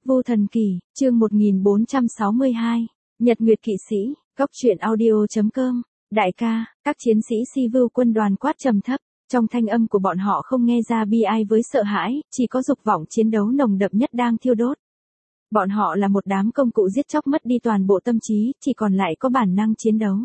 Vu Thần Kỳ, chương 1462, Nhật Nguyệt Kỵ Sĩ, Góc truyện audio.com, đại ca, các chiến sĩ Si Vu quân đoàn quát trầm thấp, trong thanh âm của bọn họ không nghe ra bi ai với sợ hãi, chỉ có dục vọng chiến đấu nồng đậm nhất đang thiêu đốt. Bọn họ là một đám công cụ giết chóc mất đi toàn bộ tâm trí, chỉ còn lại có bản năng chiến đấu.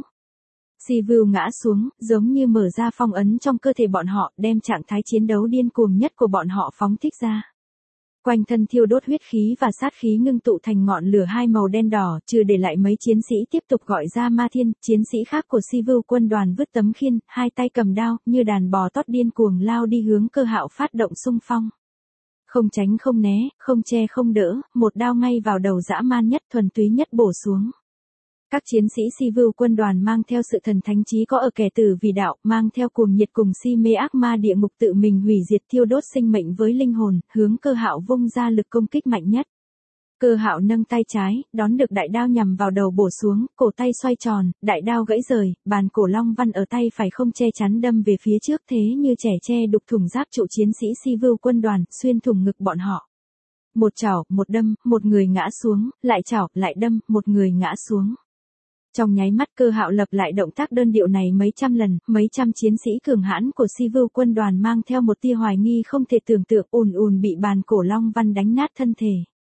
Si Vu ngã xuống, giống như mở ra phong ấn trong cơ thể bọn họ, đem trạng thái chiến đấu điên cuồng nhất của bọn họ phóng thích ra. Quanh thân thiêu đốt huyết khí và sát khí ngưng tụ thành ngọn lửa hai màu đen đỏ, trừ để lại mấy chiến sĩ tiếp tục gọi ra Ma Thiên, chiến sĩ khác của Si Vu quân đoàn vứt tấm khiên, hai tay cầm đao, như đàn bò tót điên cuồng lao đi hướng Cơ Hạo phát động xung phong. Không tránh không né, không che không đỡ, một đao ngay vào đầu dã man nhất thuần túy nhất bổ xuống. Các chiến sĩ Si Vu quân đoàn mang theo sự thần thánh trí có ở kẻ tử vì đạo, mang theo cuồng nhiệt cùng si mê ác ma địa ngục tự mình hủy diệt thiêu đốt sinh mệnh với linh hồn, hướng Cơ Hạo vung ra lực công kích mạnh nhất. Cơ Hạo nâng tay trái, đón được đại đao nhằm vào đầu bổ xuống, cổ tay xoay tròn, đại đao gãy rời, bàn cổ long văn ở tay phải không che chắn đâm về phía trước thế như trẻ tre đục thủng giáp trụ chiến sĩ Si Vu quân đoàn, xuyên thủng ngực bọn họ. Một chảo, một đâm, một người ngã xuống, lại chảo, lại đâm, một người ngã xuống. Trong nháy mắt Cơ Hạo lập lại động tác đơn điệu này mấy trăm lần, mấy trăm chiến sĩ cường hãn của Si Vu quân đoàn mang theo một tia hoài nghi không thể tưởng tượng ùn bị bàn cổ long văn đánh nát thân thể.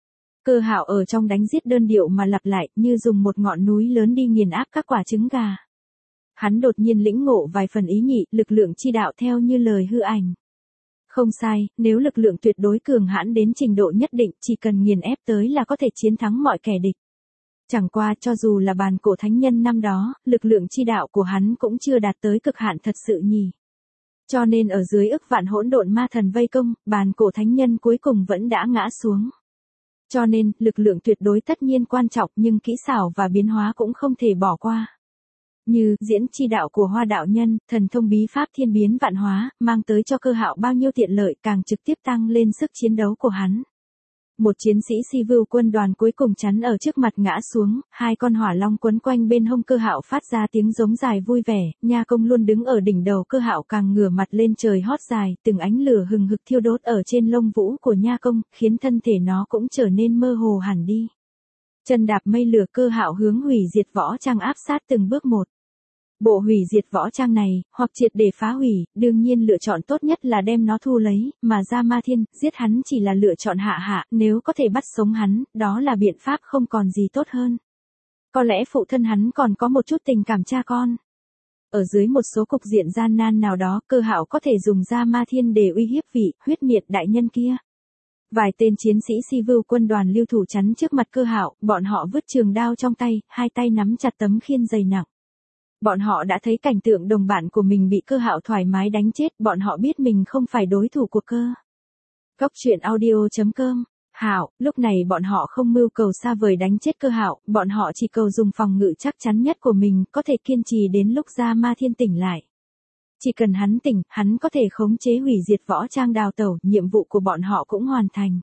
Cơ Hạo ở trong đánh giết đơn điệu mà lặp lại như dùng một ngọn núi lớn đi nghiền áp các quả trứng gà. Hắn đột nhiên lĩnh ngộ vài phần ý nhị, lực lượng chi đạo theo như lời hư ảnh. Không sai, nếu lực lượng tuyệt đối cường hãn đến trình độ nhất định chỉ cần nghiền ép tới là có thể chiến thắng mọi kẻ địch. Chẳng qua cho dù là bàn cổ thánh nhân năm đó, lực lượng chi đạo của hắn cũng chưa đạt tới cực hạn thật sự nhỉ. Cho nên ở dưới ức vạn hỗn độn ma thần vây công, bàn cổ thánh nhân cuối cùng vẫn đã ngã xuống. Cho nên, lực lượng tuyệt đối tất nhiên quan trọng nhưng kỹ xảo và biến hóa cũng không thể bỏ qua. Như, diễn chi đạo của Hoa đạo nhân, thần thông bí pháp thiên biến vạn hóa, mang tới cho Cơ Hạo bao nhiêu tiện lợi càng trực tiếp tăng lên sức chiến đấu của hắn. Một chiến sĩ Si Vu quân đoàn cuối cùng chắn ở trước mặt ngã xuống, hai con hỏa long quấn quanh bên hông Cơ Hạo phát ra tiếng giống dài vui vẻ, Nha Công luôn đứng ở đỉnh đầu Cơ Hạo càng ngửa mặt lên trời hót dài, từng ánh lửa hừng hực thiêu đốt ở trên lông vũ của Nha Công, khiến thân thể nó cũng trở nên mơ hồ hẳn đi. Chân đạp mây lửa Cơ Hạo hướng hủy diệt võ trang áp sát từng bước một. Bộ hủy diệt võ trang này, hoặc triệt để phá hủy, đương nhiên lựa chọn tốt nhất là đem nó thu lấy, mà ra Ma Thiên, giết hắn chỉ là lựa chọn hạ, nếu có thể bắt sống hắn, đó là biện pháp không còn gì tốt hơn. Có lẽ phụ thân hắn còn có một chút tình cảm cha con. Ở dưới một số cục diện gian nan nào đó, Cơ Hạo có thể dùng ra Ma Thiên để uy hiếp vị, huyết nhiệt đại nhân kia. Vài tên chiến sĩ Si Vu quân đoàn lưu thủ chắn trước mặt Cơ Hạo, bọn họ vứt trường đao trong tay, hai tay nắm chặt tấm khiên dày nặng. Bọn họ đã thấy cảnh tượng đồng bạn của mình bị Cơ Hạo thoải mái đánh chết, bọn họ biết mình không phải đối thủ của Cơ. Góc truyện audio.com. Hạo, lúc này bọn họ không mưu cầu xa vời đánh chết Cơ Hạo, bọn họ chỉ cầu dùng phòng ngự chắc chắn nhất của mình, có thể kiên trì đến lúc ra Ma Thiên tỉnh lại. Chỉ cần hắn tỉnh, hắn có thể khống chế hủy diệt võ trang đào tẩu, nhiệm vụ của bọn họ cũng hoàn thành.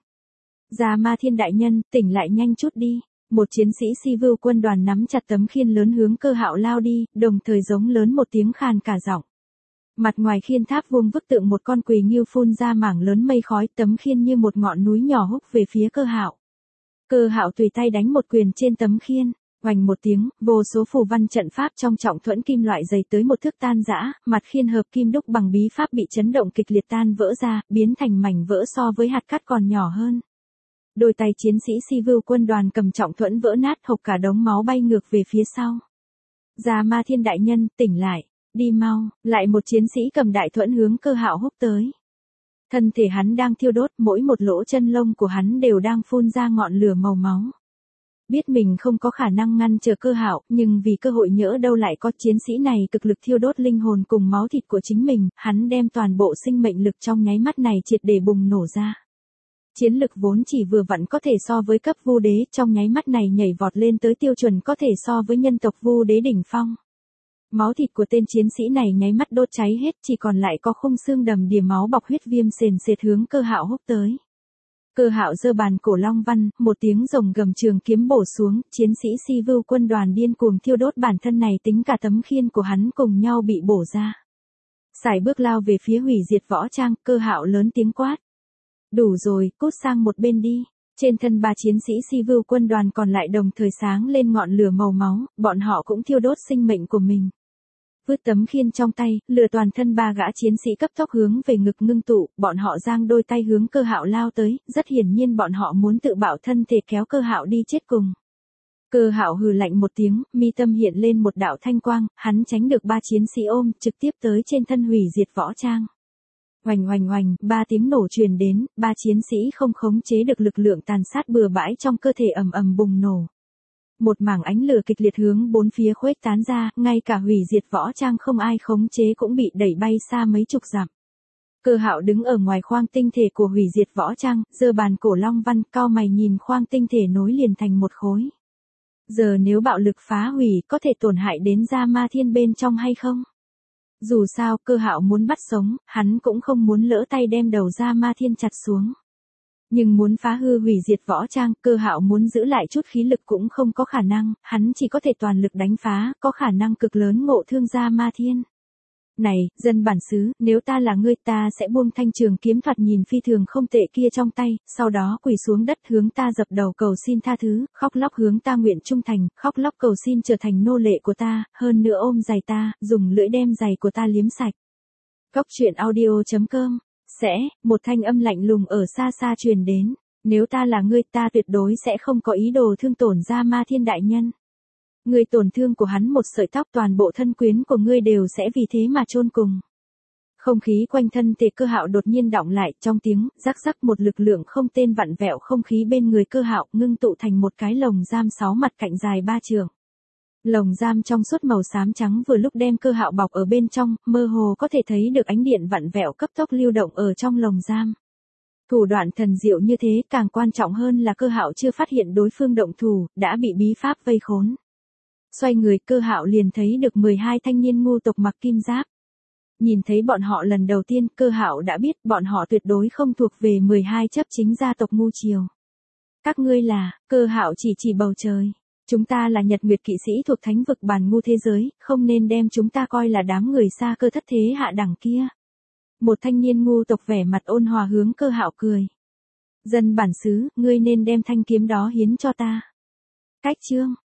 Ra Ma Thiên đại nhân, tỉnh lại nhanh chút đi. Một chiến sĩ Si Vu quân đoàn nắm chặt tấm khiên lớn hướng Cơ Hạo lao đi, đồng thời giống lớn một tiếng khàn cả giọng. Mặt ngoài khiên tháp vuông vức tượng một con quỳ ngưu phun ra mảng lớn mây khói, tấm khiên như một ngọn núi nhỏ húc về phía Cơ Hạo. Cơ Hạo tùy tay đánh một quyền trên tấm khiên, oành một tiếng, vô số phù văn trận pháp trong trọng thuẫn kim loại dày tới một thước tan rã, mặt khiên hợp kim đúc bằng bí pháp bị chấn động kịch liệt tan vỡ ra, biến thành mảnh vỡ so với hạt cát còn nhỏ hơn. Đôi tay chiến sĩ Si Vu quân đoàn cầm trọng thuẫn vỡ nát, hộc cả đống máu bay ngược về phía sau. Ra Ma Thiên đại nhân, tỉnh lại, đi mau, lại một chiến sĩ cầm đại thuẫn hướng Cơ Hạo húc tới. Thân thể hắn đang thiêu đốt, mỗi một lỗ chân lông của hắn đều đang phun ra ngọn lửa màu máu. Biết mình không có khả năng ngăn trở Cơ Hạo, nhưng vì cơ hội nhỡ đâu lại có chiến sĩ này cực lực thiêu đốt linh hồn cùng máu thịt của chính mình, hắn đem toàn bộ sinh mệnh lực trong nháy mắt này triệt để bùng nổ ra. Chiến lực vốn chỉ vừa vặn có thể so với cấp Vu đế, trong nháy mắt này nhảy vọt lên tới tiêu chuẩn có thể so với nhân tộc Vu đế đỉnh phong. Máu thịt của tên chiến sĩ này nháy mắt đốt cháy hết, chỉ còn lại có khung xương đầm đìa máu bọc huyết viêm sền sệt hướng Cơ Hạo húc tới. Cơ Hạo giơ bàn cổ long văn, một tiếng rồng gầm trường kiếm bổ xuống, chiến sĩ Si Vu quân đoàn điên cuồng thiêu đốt bản thân này tính cả tấm khiên của hắn cùng nhau bị bổ ra. Sải bước lao về phía hủy diệt võ trang, Cơ Hạo lớn tiếng quát. Đủ rồi, cút sang một bên đi. Trên thân ba chiến sĩ si vưu quân đoàn còn lại đồng thời sáng lên ngọn lửa màu máu, bọn họ cũng thiêu đốt sinh mệnh của mình. Vứt tấm khiên trong tay, lửa toàn thân ba gã chiến sĩ cấp tốc hướng về ngực ngưng tụ, bọn họ giang đôi tay hướng Cơ Hạo lao tới, rất hiển nhiên bọn họ muốn tự bạo thân thể kéo Cơ Hạo đi chết cùng. Cơ Hạo hừ lạnh một tiếng, mi tâm hiện lên một đạo thanh quang, hắn tránh được ba chiến sĩ ôm, trực tiếp tới trên thân hủy diệt võ trang. Oành oành oành, ba tiếng nổ truyền đến, ba chiến sĩ không khống chế được lực lượng tàn sát bừa bãi trong cơ thể ầm ầm bùng nổ. Một mảng ánh lửa kịch liệt hướng bốn phía khuếch tán ra, ngay cả hủy diệt võ trang không ai khống chế cũng bị đẩy bay xa mấy chục dặm. Cơ Hạo đứng ở ngoài khoang tinh thể của hủy diệt võ trang, giơ bàn cổ long văn, cau mày nhìn khoang tinh thể nối liền thành một khối. Giờ nếu bạo lực phá hủy có thể tổn hại đến Da Ma Thiên bên trong hay không? Dù sao, Cơ Hạo muốn bắt sống, hắn cũng không muốn lỡ tay đem đầu Da Ma Thiên chặt xuống. Nhưng muốn phá hư hủy diệt võ trang, Cơ Hạo muốn giữ lại chút khí lực cũng không có khả năng, hắn chỉ có thể toàn lực đánh phá, có khả năng cực lớn ngộ thương Da Ma Thiên. Này, dân bản xứ, nếu ta là ngươi ta sẽ buông thanh trường kiếm thoạt nhìn phi thường không tệ kia trong tay, sau đó quỳ xuống đất hướng ta dập đầu cầu xin tha thứ, khóc lóc hướng ta nguyện trung thành, khóc lóc cầu xin trở thành nô lệ của ta, hơn nữa ôm giày ta, dùng lưỡi đem giày của ta liếm sạch. Góc truyện audio.com. Một thanh âm lạnh lùng ở xa xa truyền đến, nếu ta là ngươi ta tuyệt đối sẽ không có ý đồ thương tổn Da Ma Thiên đại nhân. Ngươi tổn thương của hắn một sợi tóc toàn bộ thân quyến của ngươi đều sẽ vì thế mà chôn cùng. Không khí quanh thân thể Cơ Hạo đột nhiên đọng lại, trong tiếng rắc rắc một lực lượng không tên vặn vẹo không khí bên người Cơ Hạo ngưng tụ thành một cái lồng giam 6 mặt cạnh dài 3 trượng. Lồng giam trong suốt màu xám trắng vừa lúc đem Cơ Hạo bọc ở bên trong, mơ hồ có thể thấy được ánh điện vặn vẹo cấp tốc lưu động ở trong lồng giam. Thủ đoạn thần diệu như thế, càng quan trọng hơn là Cơ Hạo chưa phát hiện đối phương động thủ, đã bị bí pháp vây khốn. Xoay người, Cơ Hạo liền thấy được 12 thanh niên ngu tộc mặc kim giáp. Nhìn thấy bọn họ lần đầu tiên, Cơ Hạo đã biết bọn họ tuyệt đối không thuộc về 12 chấp chính gia tộc ngu triều. Các ngươi là, Cơ Hạo chỉ bầu trời. Chúng ta là Nhật Nguyệt kỵ sĩ thuộc thánh vực bàn ngu thế giới, không nên đem chúng ta coi là đám người xa cơ thất thế hạ đẳng kia. Một thanh niên ngu tộc vẻ mặt ôn hòa hướng Cơ Hạo cười. Dân bản xứ, ngươi nên đem thanh kiếm đó hiến cho ta. Cách chương.